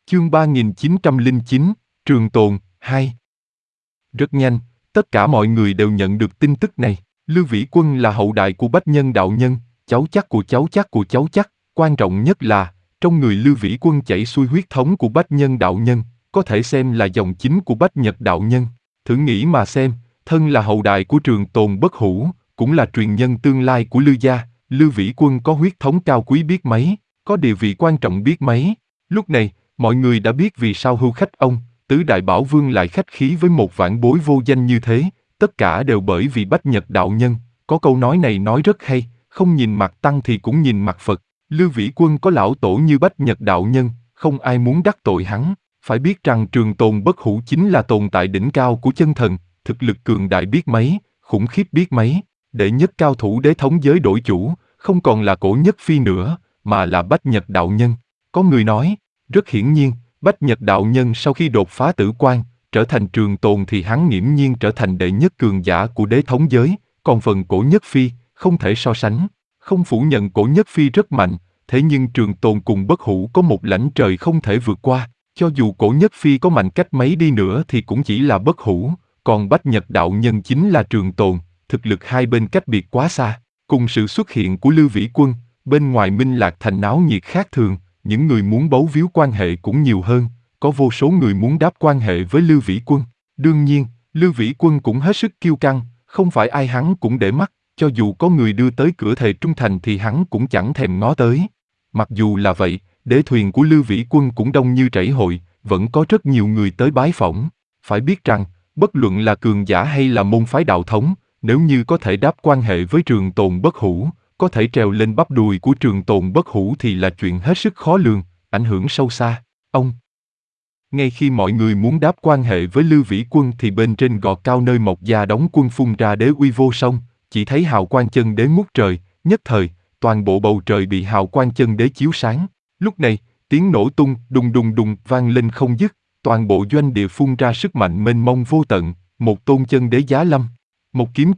Chương 3909, Trường Tồn, 2. Rất nhanh, tất cả mọi người đều nhận được tin tức này. Lưu Vĩ Quân là hậu đại của Bách Nhân đạo nhân, cháu chắc của cháu chắc của cháu chắc. Quan trọng nhất là, trong người Lưu Vĩ Quân chảy xuôi huyết thống của Bách Nhân đạo nhân, có thể xem là dòng chính của Bách Nhật đạo nhân. Thử nghĩ mà xem, thân là hậu đại của Trường Tồn bất hủ, cũng là truyền nhân tương lai của Lưu gia, Lưu Vĩ Quân có huyết thống cao quý biết mấy, có địa vị quan trọng biết mấy. Lúc này, mọi người đã biết vì sao hưu khách ông, Tứ Đại Bảo Vương lại khách khí với một vãn bối vô danh như thế, tất cả đều bởi vì Bách Nhật đạo nhân. Có câu nói này nói rất hay, không nhìn mặt Tăng thì cũng nhìn mặt Phật. Lưu Vĩ Quân có lão tổ như Bách Nhật đạo nhân, không ai muốn đắc tội hắn. Phải biết rằng Trường Tồn bất hủ chính là tồn tại đỉnh cao của chân thần, thực lực cường đại biết mấy, khủng khiếp biết mấy. Đệ nhất cao thủ đế thống giới đổi chủ, không còn là Cổ Nhất Phi nữa, mà là Bách Nhật đạo nhân. Có người nói, rất hiển nhiên, Bách Nhật đạo nhân sau khi đột phá tử quan, trở thành Trường Tồn thì hắn nghiễm nhiên trở thành đệ nhất cường giả của đế thống giới, còn phần Cổ Nhất Phi, không thể so sánh. Không phủ nhận Cổ Nhất Phi rất mạnh, thế nhưng Trường Tồn cùng bất hủ có một lãnh trời không thể vượt qua, cho dù Cổ Nhất Phi có mạnh cách mấy đi nữa thì cũng chỉ là bất hủ, còn Bách Nhật đạo nhân chính là Trường Tồn, thực lực hai bên cách biệt quá xa. Cùng sự xuất hiện của Lưu Vĩ Quân, bên ngoài Minh Lạc Thành náo nhiệt khác thường, những người muốn bấu víu quan hệ cũng nhiều hơn, có vô số người muốn đáp quan hệ với Lưu Vĩ Quân. Đương nhiên, Lưu Vĩ Quân cũng hết sức kiêu căng, không phải ai hắn cũng để mắt, cho dù có người đưa tới cửa thề trung thành thì hắn cũng chẳng thèm ngó tới. Mặc dù là vậy, đế thuyền của Lưu Vĩ Quân cũng đông như chảy hội, vẫn có rất nhiều người tới bái phỏng. Phải biết rằng, bất luận là cường giả hay là môn phái đạo thống, nếu như có thể đáp quan hệ với Trường Tồn bất hủ, có thể trèo lên bắp đùi của Trường Tồn bất hủ thì là chuyện hết sức khó lường, ảnh hưởng sâu xa. Ngay khi mọi người muốn đáp quan hệ với Lưu Vĩ Quân thì bên trên gò cao nơi Mộc Gia đóng quân phun ra đế uy vô song, chỉ thấy hào quang chân đế ngút trời, nhất thời, toàn bộ bầu trời bị hào quang chân đế chiếu sáng. Lúc này, tiếng nổ tung đùng đùng đùng vang lên không dứt, toàn bộ doanh địa phun ra sức mạnh mênh mông vô tận, một tôn chân đế giá lâm. Một kiếm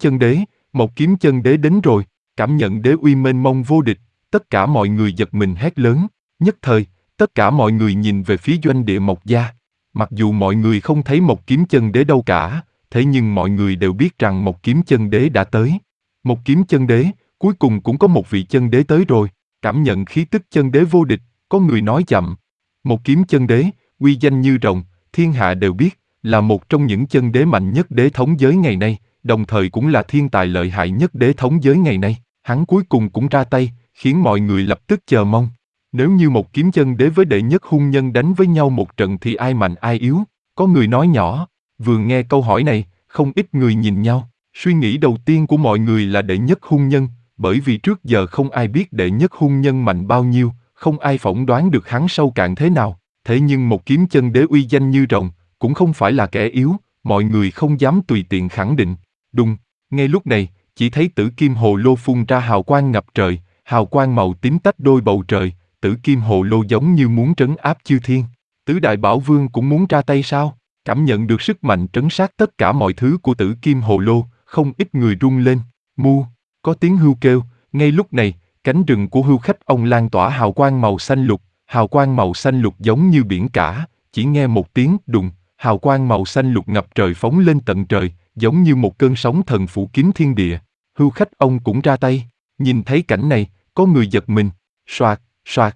chân đế đến rồi, cảm nhận đế uy mênh mông vô địch, tất cả mọi người giật mình hét lớn, nhất thời, tất cả mọi người nhìn về phía doanh địa Mộc Gia. Mặc dù mọi người không thấy một kiếm chân đế đâu cả, thế nhưng mọi người đều biết rằng một kiếm chân đế đã tới. Một kiếm chân đế, cuối cùng cũng có một vị chân đế tới rồi, cảm nhận khí tức chân đế vô địch, có người nói chậm. Một kiếm chân đế, uy danh như rồng, thiên hạ đều biết, là một trong những chân đế mạnh nhất đế thống giới ngày nay, đồng thời cũng là thiên tài lợi hại nhất đế thống giới ngày nay. Hắn cuối cùng cũng ra tay, khiến mọi người lập tức chờ mong. Nếu như một kiếm chân đế với đệ nhất hung nhân đánh với nhau một trận thì ai mạnh ai yếu? Có người nói nhỏ. Vừa nghe câu hỏi này, không ít người nhìn nhau. Suy nghĩ đầu tiên của mọi người là đệ nhất hung nhân, bởi vì trước giờ không ai biết đệ nhất hung nhân mạnh bao nhiêu, không ai phỏng đoán được hắn sâu cạn thế nào. Thế nhưng một kiếm chân đế uy danh như rồng, cũng không phải là kẻ yếu, mọi người không dám tùy tiện khẳng định. Đùng, ngay lúc này, chỉ thấy tử kim hồ lô phun ra hào quang ngập trời, hào quang màu tím tách đôi bầu trời, tử kim hồ lô giống như muốn trấn áp chư thiên. Tứ Đại Bảo Vương cũng muốn ra tay sao? Cảm nhận được sức mạnh trấn sát tất cả mọi thứ của tử kim hồ lô, không ít người run lên. Mu, có tiếng hươu kêu, ngay lúc này, cánh rừng của hươu khách ông lan tỏa hào quang màu xanh lục, hào quang màu xanh lục giống như biển cả, chỉ nghe một tiếng đùng, hào quang màu xanh lục ngập trời phóng lên tận trời, giống như một cơn sóng thần phủ kín thiên địa. Hươu khách ông cũng ra tay, nhìn thấy cảnh này, có người giật mình, soạt, soạt.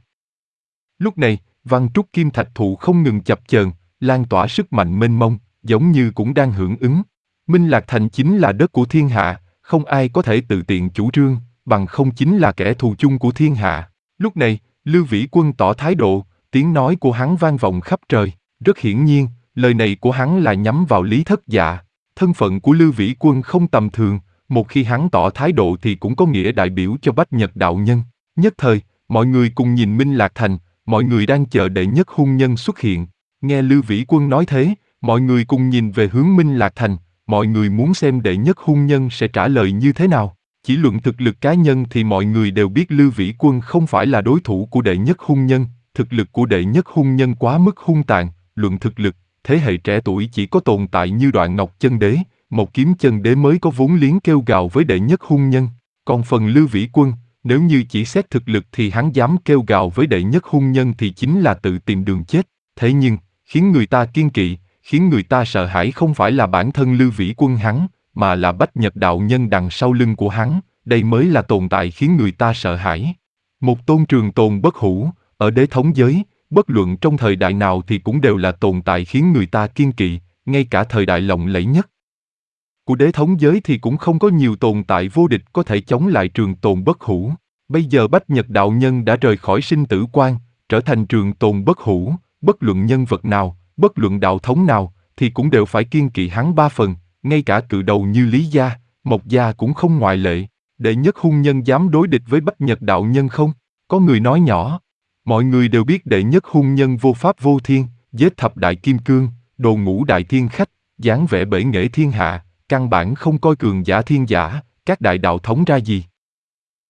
Lúc này, văn trúc kim thạch thụ không ngừng chập chờn, lan tỏa sức mạnh mênh mông, giống như cũng đang hưởng ứng. Minh Lạc Thành chính là đất của thiên hạ, không ai có thể tự tiện chủ trương, bằng không chính là kẻ thù chung của thiên hạ. Lúc này, Lưu Vĩ Quân tỏ thái độ, tiếng nói của hắn vang vọng khắp trời. Rất hiển nhiên, lời này của hắn là nhắm vào Lý Thất Dạ. Thân phận của Lưu Vĩ Quân không tầm thường, một khi hắn tỏ thái độ thì cũng có nghĩa đại biểu cho Bách Nhật đạo nhân. Nhất thời, mọi người cùng nhìn Minh Lạc Thành, mọi người đang chờ đệ nhất hung nhân xuất hiện. Nghe Lưu Vĩ Quân nói thế, mọi người cùng nhìn về hướng Minh Lạc Thành, mọi người muốn xem đệ nhất hung nhân sẽ trả lời như thế nào. Chỉ luận thực lực cá nhân thì mọi người đều biết Lưu Vĩ Quân không phải là đối thủ của đệ nhất hung nhân, thực lực của đệ nhất hung nhân quá mức hung tàn, luận thực lực, thế hệ trẻ tuổi chỉ có tồn tại như Đoạn Ngọc chân đế, một kiếm chân đế mới có vốn liếng kêu gào với đệ nhất hung nhân. Còn phần Lưu Vĩ Quân, nếu như chỉ xét thực lực thì hắn dám kêu gào với đệ nhất hung nhân thì chính là tự tìm đường chết. Thế nhưng, khiến người ta kiêng kỵ, khiến người ta sợ hãi không phải là bản thân Lưu Vĩ Quân hắn, mà là Bách Nhật đạo nhân đằng sau lưng của hắn, đây mới là tồn tại khiến người ta sợ hãi. Một tôn trường tồn bất hủ, ở đế thống giới, bất luận trong thời đại nào thì cũng đều là tồn tại khiến người ta kiêng kỵ, ngay cả thời đại lộng lẫy nhất của đế thống giới thì cũng không có nhiều tồn tại vô địch có thể chống lại trường tồn bất hủ. Bây giờ Bách Nhật đạo nhân đã rời khỏi sinh tử quan, trở thành trường tồn bất hủ, bất luận nhân vật nào, bất luận đạo thống nào, thì cũng đều phải kiêng kỵ hắn 3 phần, ngay cả cự đầu như Lý Gia, Mộc Gia cũng không ngoại lệ. Đệ nhất hung nhân dám đối địch với Bách Nhật đạo nhân không? Có người nói nhỏ. Mọi người đều biết đệ nhất hung nhân vô pháp vô thiên, giết thập đại kim cương, đồ ngũ đại thiên khách, dáng vẻ bể nghệ thiên hạ, căn bản không coi cường giả thiên giả, các đại đạo thống ra gì.